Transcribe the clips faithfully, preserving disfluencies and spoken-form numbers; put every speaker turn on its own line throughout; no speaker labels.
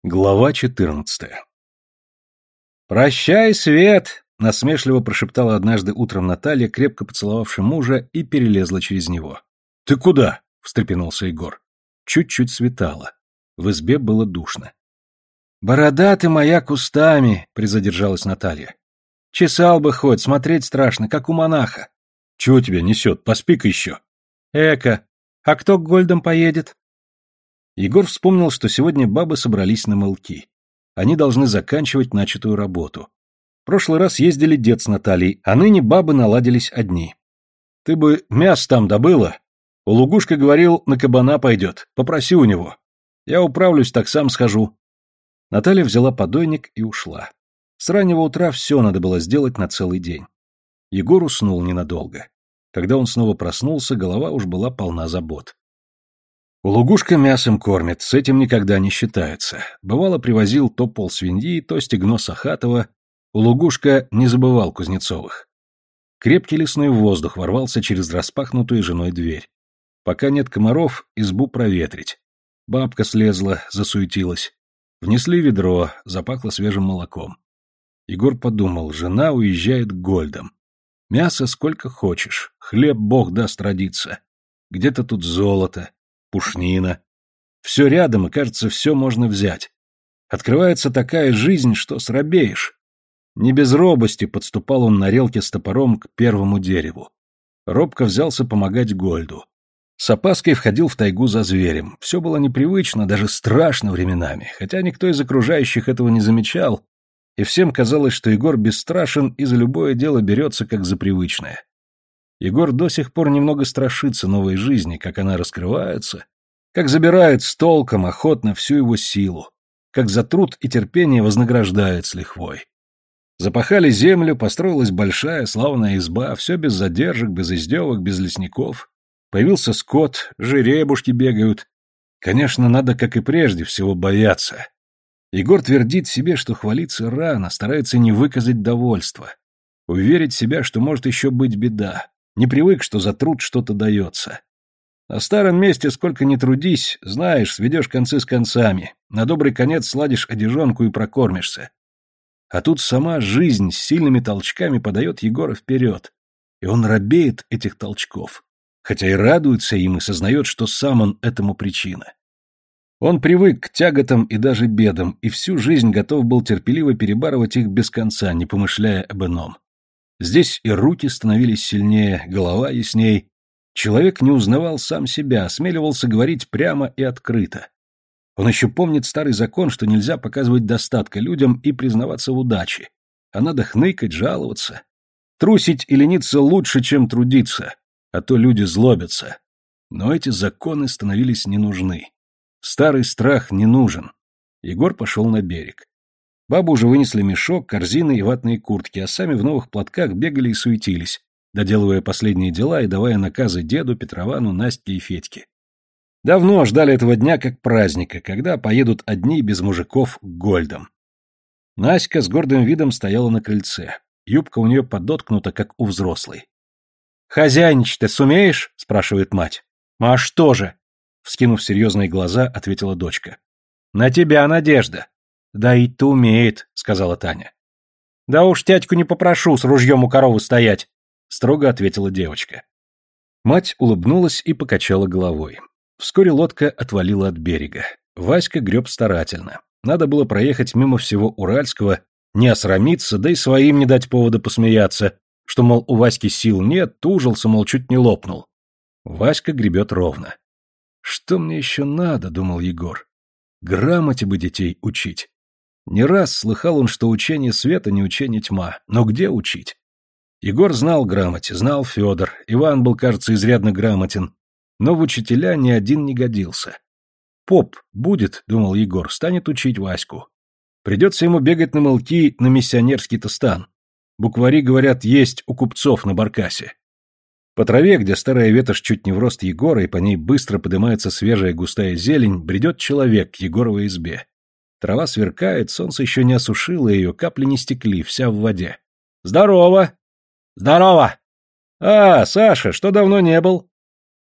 Глава четырнадцатая. «Прощай, Свет!» — насмешливо прошептала однажды утром Наталья, крепко поцеловавши мужа, и перелезла через него. «Ты куда?» — встрепенулся Егор. Чуть-чуть светало. В избе было душно. «Борода ты моя кустами!» — призадержалась Наталья. «Чесал бы хоть, смотреть страшно, как у монаха». «Чего тебя несет? Поспи-ка еще». «Эка, а кто к Гольдам поедет?» Егор вспомнил, что сегодня бабы собрались на мылки. Они должны заканчивать начатую работу. В прошлый раз ездили дед с Натальей, а ныне бабы наладились одни. «Ты бы мясо там добыла. У Лугушка говорил, на кабана пойдет. Попроси у него. Я управлюсь, так сам схожу». Наталья взяла подойник и ушла. С раннего утра все надо было сделать на целый день. Егор уснул ненадолго. Когда он снова проснулся, голова уж была полна забот. У Лугушка мясом кормит, с этим никогда не считается. Бывало, привозил то пол свиньи, то стегно Сахатова. У Лугушка не забывал Кузнецовых. Крепкий лесной воздух ворвался через распахнутую женой дверь. Пока нет комаров, избу проветрить. Бабка слезла, засуетилась. Внесли ведро, запахло свежим молоком. Егор подумал, жена уезжает к Гольдам. Мясо сколько хочешь, хлеб бог даст родиться. Где-то тут золото, пушнина. Все рядом, и, кажется, все можно взять. Открывается такая жизнь, что срабеешь. Не без робости подступал он на релке с топором к первому дереву. Робко взялся помогать Гольду. С опаской входил в тайгу за зверем. Все было непривычно, даже страшно временами, хотя никто из окружающих этого не замечал, и всем казалось, что Егор бесстрашен и за любое дело берется как за привычное. Егор до сих пор немного страшится новой жизни, как она раскрывается, как забирает с толком, охотно всю его силу, как за труд и терпение вознаграждает с лихвой. Запахали землю, построилась большая славная изба, все без задержек, без издевок, без лесников. Появился скот, жеребушки бегают. Конечно, надо, как и прежде, всего бояться. Егор твердит себе, что хвалиться рано, старается не выказать довольства. Уверить себя, что может еще быть беда. Не привык, что за труд что-то дается. На старом месте сколько ни трудись, знаешь, сведешь концы с концами, на добрый конец сладишь одежонку и прокормишься. А тут сама жизнь с сильными толчками подает Егора вперед, и он робеет этих толчков, хотя и радуется им и сознает, что сам он этому причина. Он привык к тяготам и даже бедам, и всю жизнь готов был терпеливо перебарывать их без конца, не помышляя об ином. Здесь и руки становились сильнее, голова ясней. Человек не узнавал сам себя, осмеливался говорить прямо и открыто. Он еще помнит старый закон, что нельзя показывать достатка людям и признаваться в удаче, а надо хныкать, жаловаться. Трусить и лениться лучше, чем трудиться, а то люди злобятся. Но эти законы становились не нужны. Старый страх не нужен. Егор пошел на берег. Бабу уже вынесли мешок, корзины и ватные куртки, а сами в новых платках бегали и суетились, доделывая последние дела и давая наказы деду, Петровану, Настке и Федьке. Давно ждали этого дня как праздника, когда поедут одни без мужиков к Гольдам. Наська с гордым видом стояла на крыльце. Юбка у нее подоткнута, как у взрослой. «Хозяйничать-то сумеешь?» — спрашивает мать. «А что же?» — вскинув серьезные глаза, ответила дочка. «На тебя надежда». «Доить-то умеет», — сказала Таня. «Да уж тятьку не попрошу с ружьем у коровы стоять», — строго ответила девочка. Мать улыбнулась и покачала головой. Вскоре лодка отвалила от берега. Васька греб старательно. Надо было проехать мимо всего Уральского, не осрамиться, да и своим не дать повода посмеяться, что, мол, у Васьки сил нет, тужился, мол, чуть не лопнул. Васька гребет ровно. «Что мне еще надо?» — думал Егор. «Грамоте бы детей учить». Не раз слыхал он, что учение света не учение тьма, но где учить? Егор знал грамоте, знал Федор, Иван был, кажется, изрядно грамотен, но в учителя ни один не годился. Поп будет, думал Егор, станет учить Ваську. Придется ему бегать на мылки на миссионерский-то стан. Буквари, говорят, есть у купцов на баркасе. По траве, где старая ветошь чуть не в рост Егора, и по ней быстро поднимается свежая густая зелень, бредет человек к Егоровой избе. Трава сверкает, солнце еще не осушило ее, капли не стекли, вся в воде. «Здорово!» «Здорово!» «А, Саша, что давно не был?»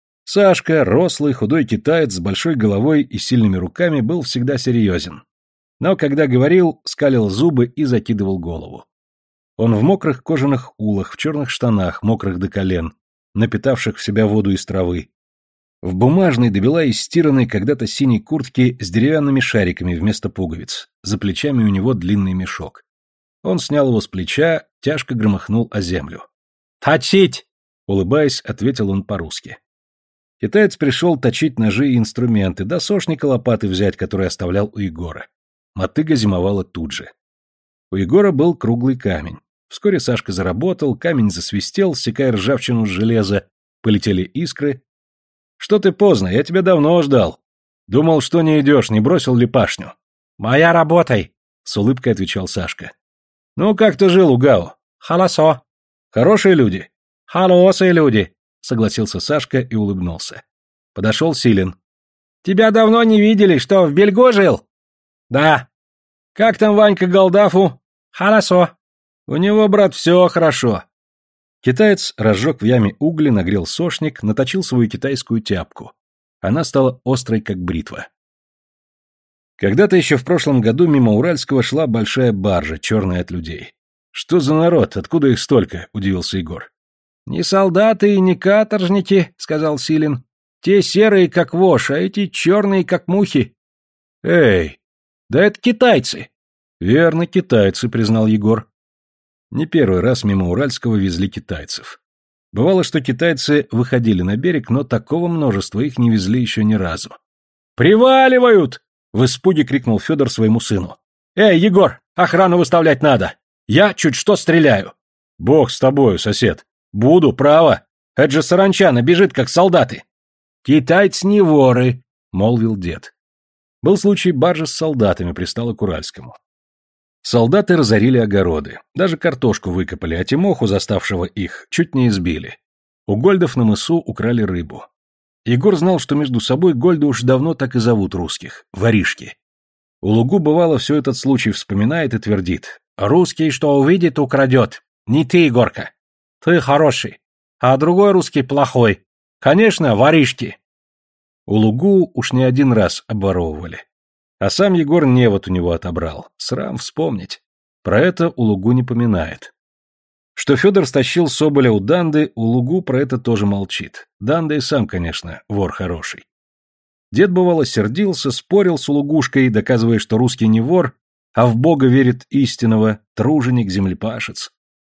Сашка, рослый, худой китаец с большой головой и сильными руками, был всегда серьезен. Но когда говорил, скалил зубы и закидывал голову. Он в мокрых кожаных улах, в черных штанах, мокрых до колен, напитавших в себя воду из травы, в бумажной, добела истиранной когда-то синей куртке с деревянными шариками вместо пуговиц, за плечами у него длинный мешок. Он снял его с плеча, тяжко громыхнул о землю. «Точить!» — улыбаясь, ответил он по-русски. Китаец пришел точить ножи и инструменты, да сошника лопаты взять, который оставлял у Егора. Мотыга зимовала тут же. У Егора был круглый камень. Вскоре Сашка заработал, камень засвистел, секая ржавчину с железа, полетели искры. «Что ты поздно? Я тебя давно ждал. Думал, что не идешь, не бросил ли пашню?» «Моя работай!» — с улыбкой отвечал Сашка. «Ну, как ты жил у Гао?» «Хорошо». «Хорошие люди?» «Хорошие люди», — согласился Сашка и улыбнулся. Подошел Силин. «Тебя давно не видели, что в Бельго жил?» «Да». «Как там Ванька Голдафу?» «Хорошо». «У него, брат, все хорошо». Китаец разжег в яме угли, нагрел сошник, наточил свою китайскую тяпку. Она стала острой, как бритва. Когда-то еще в прошлом году мимо Уральского шла большая баржа, черная от людей. «Что за народ? Откуда их столько?» — удивился Егор. «Не солдаты и не каторжники», — сказал Силин. «Те серые, как вошь, а эти черные, как мухи». «Эй, да это китайцы». «Верно, китайцы», — признал Егор. Не первый раз мимо Уральского везли китайцев. Бывало, что китайцы выходили на берег, но такого множества их не везли еще ни разу. «Приваливают!» — в испуге крикнул Федор своему сыну. «Эй, Егор, охрану выставлять надо! Я чуть что стреляю!» «Бог с тобою, сосед! Буду, право! Это же саранча бежит, как солдаты!» «Китайцы не воры!» — молвил дед. Был случай, баржа с солдатами пристала к Уральскому. Солдаты разорили огороды, даже картошку выкопали, а Тимоху, заставшего их, чуть не избили. У гольдов на мысу украли рыбу. Егор знал, что между собой гольды уж давно так и зовут русских — воришки. У Лугу бывало все этот случай вспоминает и твердит: «Русский, что увидит, украдет. Не ты, Егорка. Ты хороший, а другой русский плохой. Конечно, воришки». У Лугу уж не один раз обворовывали. А сам Егор невод у него отобрал. Срам вспомнить. Про это у Лугу не поминает. Что Федор стащил соболя у Данды, у Лугу про это тоже молчит. Данда и сам, конечно, вор хороший. Дед, бывало, сердился, спорил с Лугушкой, доказывая, что русский не вор, а в Бога верит истинного, труженик, землепашец.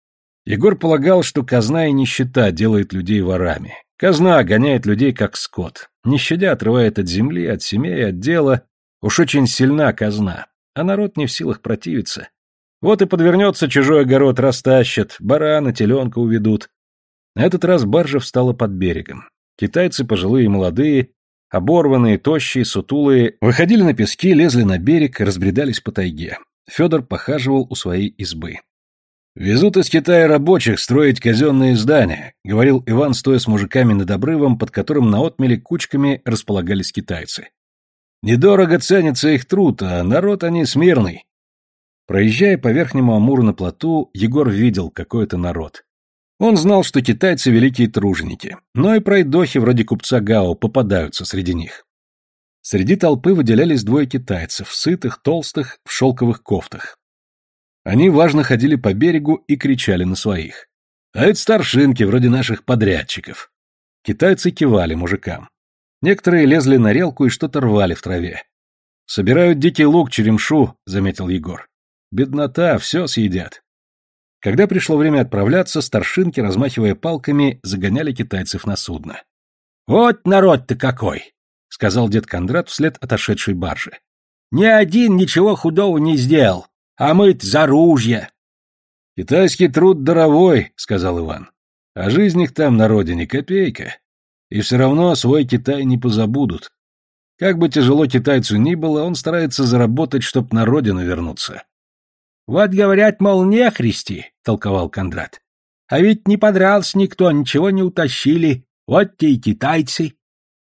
Егор полагал, что казна и нищета делает людей ворами. Казна гоняет людей, как скот. Не щадя отрывает от земли, от семей, от дела. Уж очень сильна казна, а народ не в силах противиться. Вот и подвернется чужой огород, растащат, барана, теленка уведут. На этот раз баржа встала под берегом. Китайцы, пожилые и молодые, оборванные, тощие, сутулые, выходили на пески, лезли на берег, разбредались по тайге. Федор похаживал у своей избы. «Везут из Китая рабочих строить казенные здания», — говорил Иван, стоя с мужиками над обрывом, под которым на отмеле кучками располагались китайцы. «Недорого ценится их труд, а народ они смирный». Проезжая по верхнему Амуру на плоту, Егор видел, какой это народ. Он знал, что китайцы великие труженики, но и пройдохи вроде купца Гао попадаются среди них. Среди толпы выделялись двое китайцев, сытых, толстых, в шелковых кофтах. Они важно ходили по берегу и кричали на своих. «А это старшинки, вроде наших подрядчиков». Китайцы кивали мужикам. Некоторые лезли на релку и что-то рвали в траве. «Собирают дикий лук, черемшу», — заметил Егор. «Беднота, все съедят». Когда пришло время отправляться, старшинки, размахивая палками, загоняли китайцев на судно. «Вот народ-то какой!» — сказал дед Кондрат вслед отошедшей баржи. «Ни один ничего худого не сделал, а мы-то за ружья». «Китайский труд даровой», — сказал Иван. «А жизнь их там на родине копейка. И все равно свой Китай не позабудут. Как бы тяжело китайцу ни было, он старается заработать, чтоб на родину вернуться». «Вот говорят, мол, нехристи», — толковал Кондрат. «А ведь не подрался никто, ничего не утащили. Вот те и китайцы».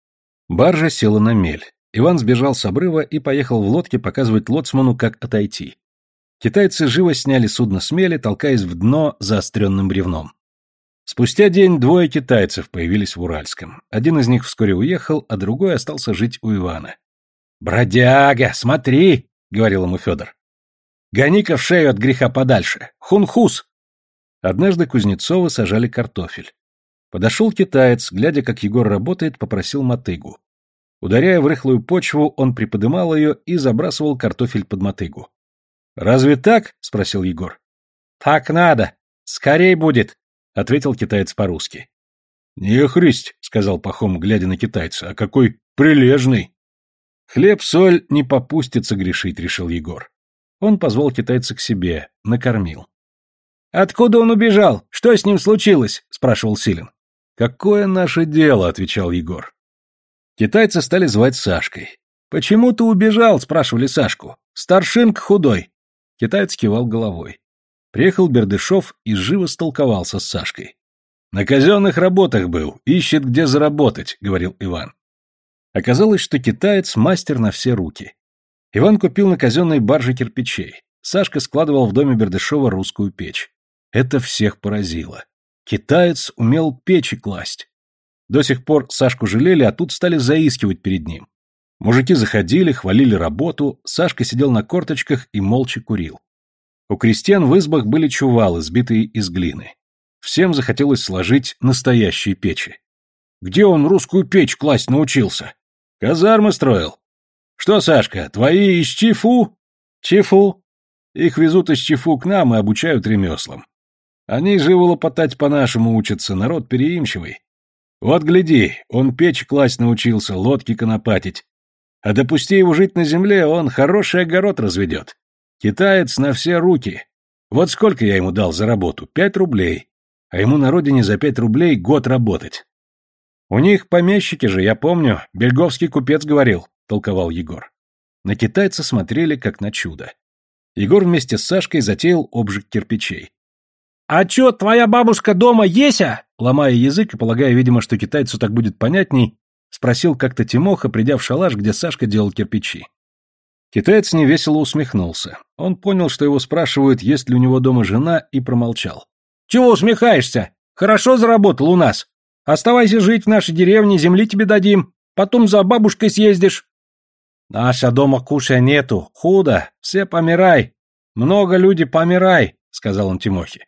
Баржа села на мель. Иван сбежал с обрыва и поехал в лодке показывать лоцману, как отойти. Китайцы живо сняли судно с мели, толкаясь в дно заостренным бревном. Спустя день двое китайцев появились в Уральском. Один из них вскоре уехал, а другой остался жить у Ивана. «Бродяга, смотри!» говорил ему Федор. Гони-ка в шею от греха подальше. Хунхус. Однажды Кузнецовы сажали картофель. Подошел китаец, глядя, как Егор работает, попросил мотыгу. Ударяя в рыхлую почву, он приподымал ее и забрасывал картофель под мотыгу. «Разве так?» — спросил Егор. «Так надо. Скорей будет», — ответил китаец по-русски. «Не христь», — сказал Пахом, глядя на китайца, — «а какой прилежный». «Хлеб-соль не попустится грешить», — решил Егор. Он позвал китайца к себе, накормил. «Откуда он убежал? Что с ним случилось?» — спрашивал Силин. «Какое наше дело?» — отвечал Егор. Китайца стали звать Сашкой. «Почему ты убежал?» — спрашивали Сашку. «Старшинка худой». Китаец кивал головой. Приехал Бердышев и живо столковался с Сашкой. «На казенных работах был, ищет, где заработать», — говорил Иван. Оказалось, что китаец мастер на все руки. Иван купил на казенной барже кирпичей. Сашка складывал в доме Бердышева русскую печь. Это всех поразило. Китаец умел печи класть. До сих пор Сашку жалели, а тут стали заискивать перед ним. Мужики заходили, хвалили работу, Сашка сидел на корточках и молча курил. У крестьян в избах были чувалы, сбитые из глины. Всем захотелось сложить настоящие печи. «Где он русскую печь класть научился?» «Казармы строил». «Что, Сашка, твои из Чифу?» «Чифу». Их везут из Чифу к нам и обучают ремеслам. Они живо лопотать по-нашему учатся, народ переимчивый. Вот гляди, он печь класть научился, лодки конопатить. А допусти его жить на земле, он хороший огород разведет. Китаец на все руки. Вот сколько я ему дал за работу? Пять рублей. А ему на родине за пять рублей год работать. У них помещики же, я помню, бельговский купец говорил, толковал Егор. На китайца смотрели как на чудо. Егор вместе с Сашкой затеял обжиг кирпичей. «А чё, твоя бабушка дома еся?» Ломая язык и полагая, видимо, что китайцу так будет понятней, спросил как-то Тимоха, придя в шалаш, где Сашка делал кирпичи. Китаец невесело усмехнулся. Он понял, что его спрашивают, есть ли у него дома жена, и промолчал. «Чего усмехаешься? Хорошо заработал у нас. Оставайся жить в нашей деревне, земли тебе дадим. Потом за бабушкой съездишь». «Наша дома кушая нету. Худо. Все помирай. Много люди помирай», — сказал он Тимохе.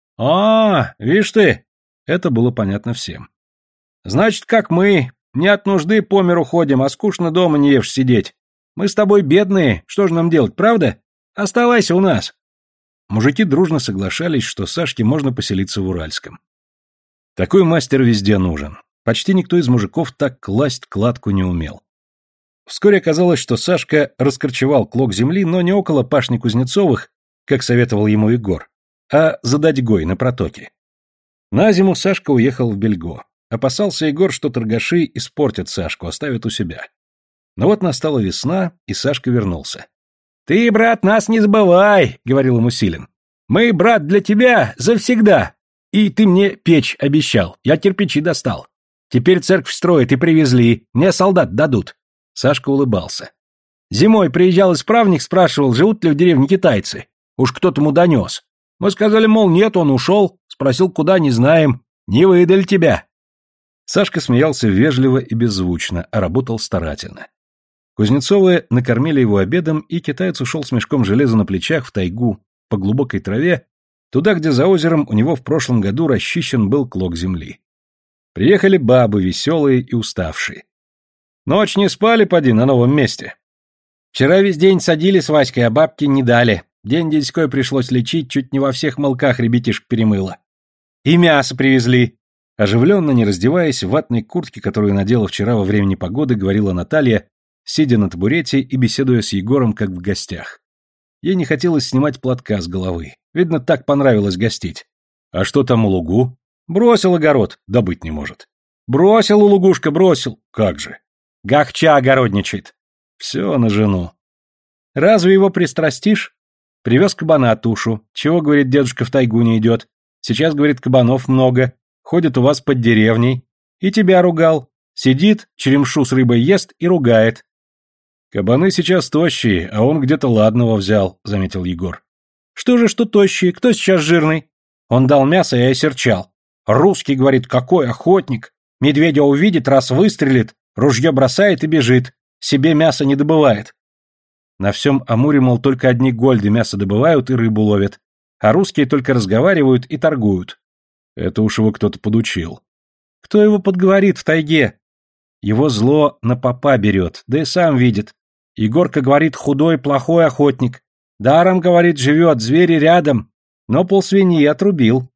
«А, вишь ты!» Это было понятно всем. «Значит, как мы. Не от нужды по миру ходим, а скучно дома не ешь сидеть. Мы с тобой бедные, что же нам делать, правда? Оставайся у нас». Мужики дружно соглашались, что Сашке можно поселиться в Уральском. Такой мастер везде нужен. Почти никто из мужиков так класть кладку не умел. Вскоре оказалось, что Сашка раскорчевал клок земли, но не около пашни Кузнецовых, как советовал ему Егор, а за Дадьгой на протоке. На зиму Сашка уехал в Бельго. Опасался Егор, что торгаши испортят Сашку, оставят у себя. Но вот настала весна, и Сашка вернулся. «Ты, брат, нас не забывай», — говорил ему Силин. «Мы, брат, для тебя завсегда. И ты мне печь обещал, я кирпичи достал. Теперь церковь строят и привезли, мне солдат дадут». Сашка улыбался. «Зимой приезжал исправник, спрашивал, живут ли в деревне китайцы. Уж кто-то ему донес. Мы сказали, мол, нет, он ушел. Спросил, куда, не знаем. Не выдали тебя». Сашка смеялся вежливо и беззвучно, а работал старательно. Кузнецовы накормили его обедом, и китаец ушел с мешком железа на плечах в тайгу, по глубокой траве, туда, где за озером у него в прошлом году расчищен был клок земли. Приехали бабы, веселые и уставшие. «Ночь не спали, поди, на новом месте?» «Вчера весь день садили с Васькой, а бабки не дали. День деньской пришлось лечить, чуть не во всех молках ребятишек перемыло. И мясо привезли». Оживленно, не раздеваясь, в ватной куртке, которую надела вчера во время непогоды, говорила Наталья, сидя на табурете и беседуя с Егором, как в гостях. Ей не хотелось снимать платка с головы. Видно, так понравилось гостить. «А что там у лугу?» «Бросил огород, добыть не может». «Бросил у лугушка, бросил». «Как же?» «Гахча огородничает». «Все на жену». «Разве его пристрастишь?» «Привез кабана тушу. Чего, говорит, дедушка в тайгу не идет? Сейчас, говорит, кабанов много. Ходит у вас под деревней. И тебя ругал. Сидит, черемшу с рыбой ест и ругает». «Кабаны сейчас тощие, а он где-то ладного взял», — заметил Егор. «Что же, что тощие? Кто сейчас жирный?» Он дал мясо и осерчал. «Русский, говорит, какой охотник. Медведя увидит, раз выстрелит, ружье бросает и бежит. Себе мясо не добывает». На всем Амуре, мол, только одни гольды мясо добывают и рыбу ловят, а русские только разговаривают и торгуют. Это уж его кто-то подучил. Кто его подговорит в тайге? Его зло на попа берет, да и сам видит. Егорка говорит, худой, плохой охотник. Даром, говорит, живет, звери рядом, но полсвиньи отрубил.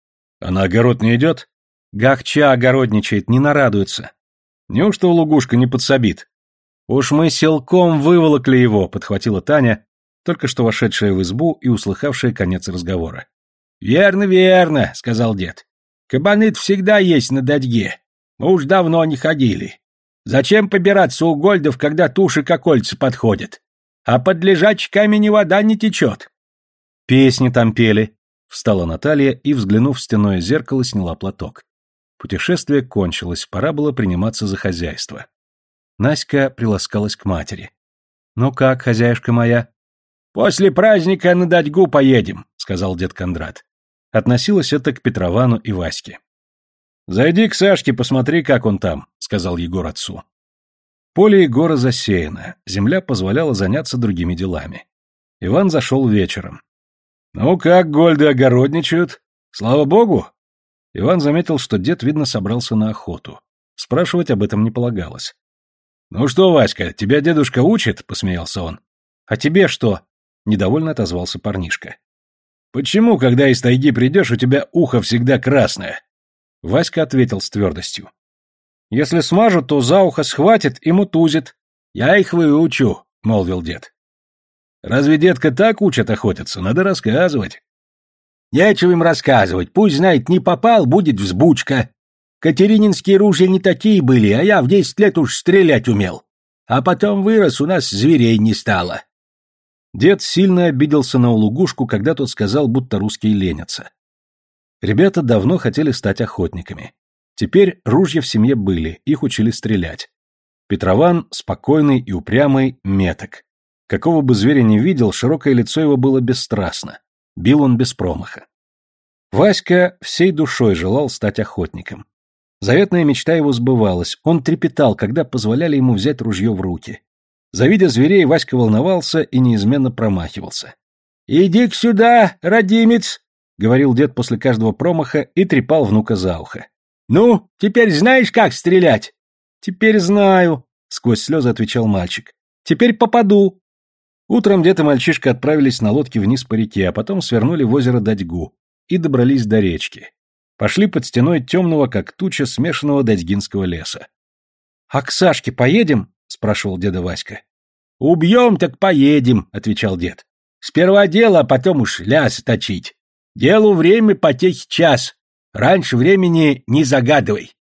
А на огород не идет? Гахча огородничает, не нарадуется. Неужто лягушка не подсобит? Уж мы силком выволокли его, подхватила Таня, только что вошедшая в избу и услыхавшая конец разговора. Верно, верно, сказал дед. Кабаны всегда есть на дадьге. Мы уж давно не ходили. Зачем побираться у гольдов, когда туши к окольцу подходят? А под лежачками ни вода не течет. Песни там пели. Встала Наталья и, взглянув в стенное зеркало, сняла платок. Путешествие кончилось, пора было приниматься за хозяйство. Наська приласкалась к матери. «Ну как, хозяюшка моя?» «После праздника на дадьгу поедем», — сказал дед Кондрат. Относилось это к Петровану и Ваське. «Зайди к Сашке, посмотри, как он там», — сказал Егор отцу. Поле Егора засеяно, земля позволяла заняться другими делами. Иван зашел вечером. «Ну как, гольды огородничают? Слава богу!» Иван заметил, что дед, видно, собрался на охоту. Спрашивать об этом не полагалось. «Ну что, Васька, тебя дедушка учит?» — посмеялся он. «А тебе что?» — недовольно отозвался парнишка. «Почему, когда из тайги придешь, у тебя ухо всегда красное?» Васька ответил с твердостью. «Если смажут, то за ухо схватит и мутузит. Я их выучу», — молвил дед. «Разве, детка, так учат охотиться? Надо рассказывать». «Нечего им рассказывать. Пусть знает, не попал, будет взбучка. Катерининские ружья не такие были, а я в десять лет уж стрелять умел. А потом вырос, у нас зверей не стало». Дед сильно обиделся на улугушку, когда тот сказал, будто русские ленятся. Ребята давно хотели стать охотниками. Теперь ружья в семье были, их учили стрелять. Петрован, спокойный и упрямый, меток. Какого бы зверя ни видел, широкое лицо его было бесстрастно. Бил он без промаха. Васька всей душой желал стать охотником. Заветная мечта его сбывалась, он трепетал, когда позволяли ему взять ружье в руки. Завидя зверей, Васька волновался и неизменно промахивался. «Иди-ка сюда, родимец!» — говорил дед после каждого промаха и трепал внука за ухо. «Ну, теперь знаешь, как стрелять?» «Теперь знаю», — сквозь слезы отвечал мальчик. «Теперь попаду». Утром дед и мальчишка отправились на лодке вниз по реке, а потом свернули в озеро Дадьгу и добрались до речки. Пошли под стеной темного, как туча, смешанного дадьгинского леса. «А к Сашке поедем?» — спрашивал деда Васька. «Убьем, так поедем», — отвечал дед. «Сперва дело, а потом уж ляс точить. Делу время, потехи час. Раньше времени не загадывай».